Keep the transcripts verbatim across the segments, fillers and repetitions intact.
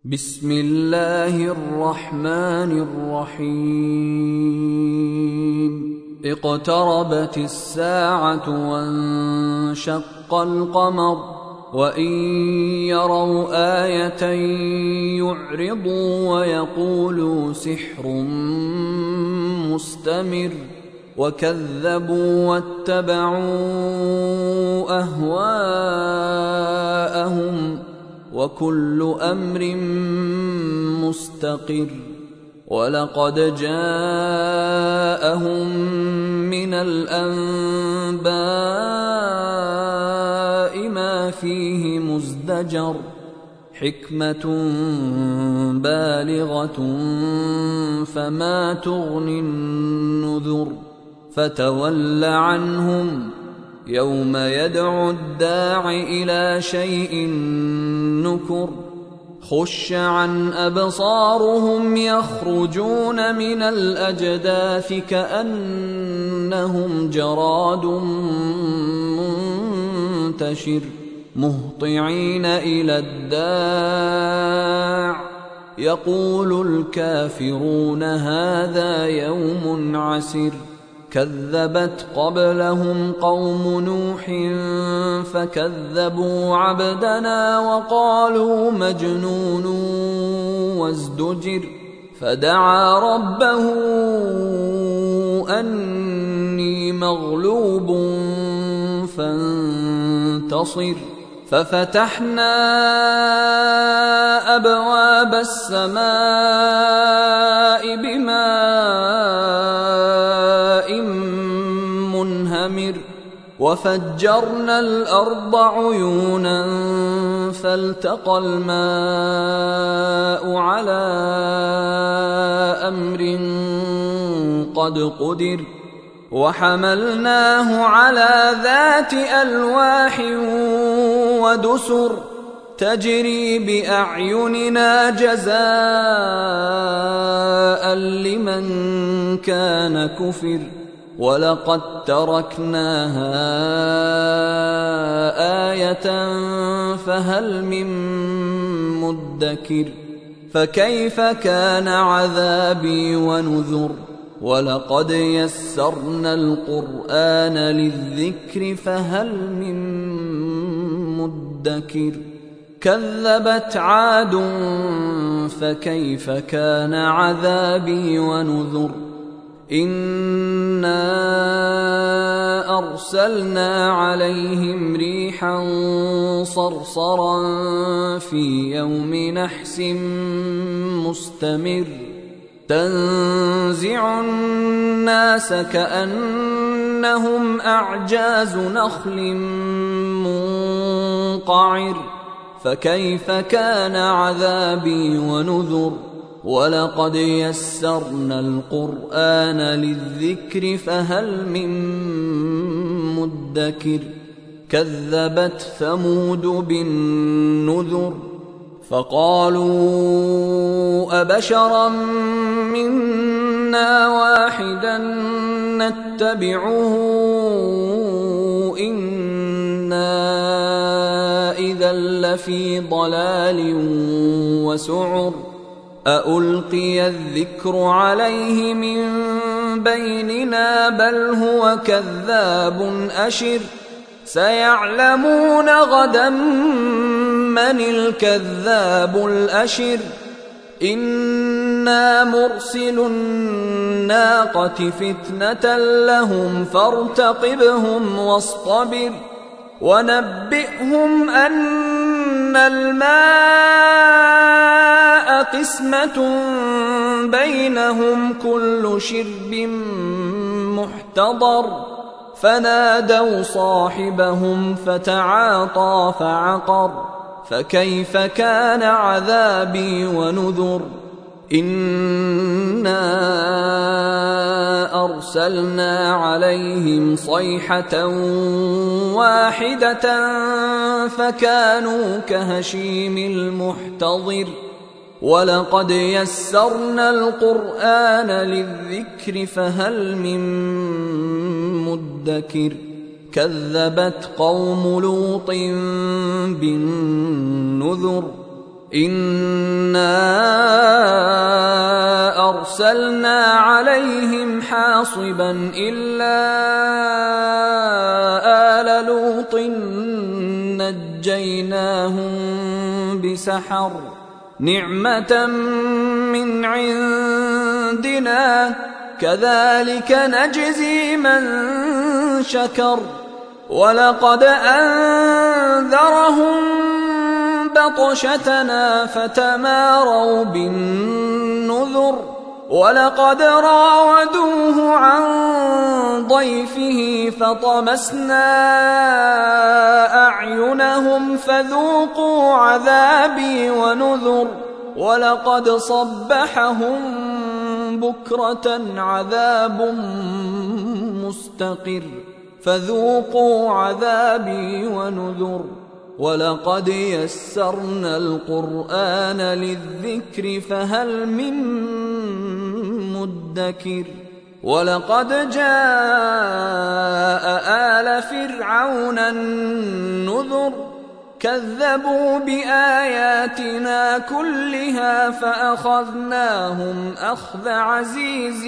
بسم الله الرحمن الرحيم اقتربت الساعة وانشق القمر وإن يروا آية يعرضوا ويقولوا سحر مستمر وكذبوا واتبعوا أهواءهم وكل أمر مستقر ولقد جاءهم من الأنباء ما فيه مزدجر حكمة بالغة فما تغني النذر فتول عنهم يوم يدعو الداع إلى شيء نكر خش عن أبصارهم يخرجون من الأجداث كأنهم جراد منتشر مهطعين إلى الداع يقول الكافرون هذا يوم عسر كذبت قبلهم قوم نوح فكذبوا عبدنا وقالوا مجنون وازدجر فدعا ربه أني مغلوب فانتصر ففتحنا أبواب السماء بماء منهمر وفجرنا الأرض عيونا فالتقى الماء على أمر قد قدر وحملناه على ذات ألواح ودسر تجري بأعيننا جزاء لمن كان كفر ولقد تركناها آية فهل من مدكر فكيف كان عذابي ونذر ولقد يسرنا القرآن للذكر فهل من مدكر كذبت عاد فكيف كان عذابي ونذر إنا أرسلنا عليهم ريحا صرصرا في يوم نحس مستمر تنزع الناس كأنهم أعجاز نخل منقعر فكيف كان عذابي ونذر ولقد يسرنا القرآن للذكر فهل من مدكر كذبت ثمود بالنذر فقالوا أبشرا منا واحدا نتبعه إنا إذا لفي ضلال وسعر أألقي الذكر عليه من بيننا بل هو كذاب أشر سيعلمون غدا من الكذاب الأشر إنا مرسل الناقة فتنة لهم فارتقبهم واصطبر ونبئهم أن الماء قسمة بينهم كل شرب محتضر فنادوا صاحبهم فتعاطى فعقر فكيف كان عذابي ونذر إنا أرسلنا عليهم صيحة واحدة فكانوا كهشيم المحتضر ولقد يسرنا القرآن للذكر فهل من مدكر كذبت قوم لوط بالنذر إنا أرسلنا عليهم حاصبا إلا آل لوط نجيناهم بسحر نعمة من عندنا كذلك نجزي من شكر ولقد أنذرهم بطشتنا فتماروا بالنذر ولقد راودوه عن ضيفه فطمسنا أعينهم فذوقوا عذابي ونذر ولقد صبحهم بكرة عذاب مستقر فذوقوا عذابي ونذر ولقد يسرنا القرآن للذكر فهل من مدكر ولقد جاء آل فرعون النذر كذبوا بآياتنا كلها فأخذناهم أخذ عزيز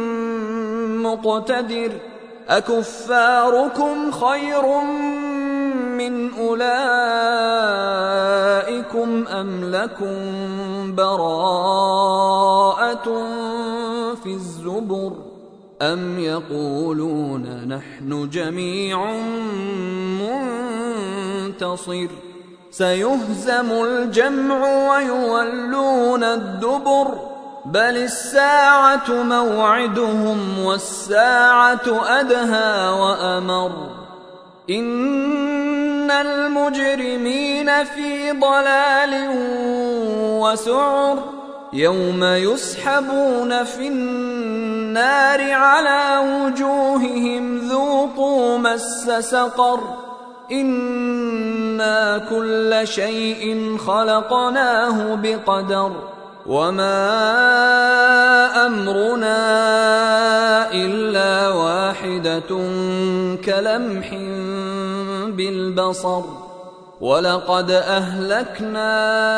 مقتدر أكفاركم خير من أولئكم أم لكم براءة في الزبر أم يقولون نحن جميع منتصر سيهزم الجمع ويولون الدبر بل الساعة موعدهم والساعة أدهى وأمر إن المجرمين في ضلال وسعر يوم يسحبون في النار على وجوههم ذوقوا مس سقر إنا كل شيء خلقناه بقدر وما أمرنا إلا واحدة كلمح بالبصر ولقد أهلكنا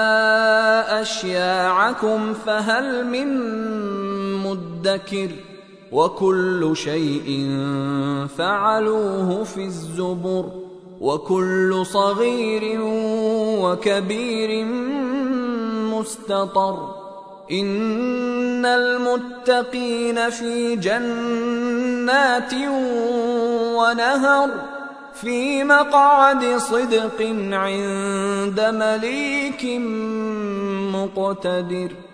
أشياعكم فهل من مدكر وكل شيء فعلوه في الزبر وكل صغير وكبير مستطر إن المتقين في جنات ونهر في مقعد صدق عند مليك مقتدر.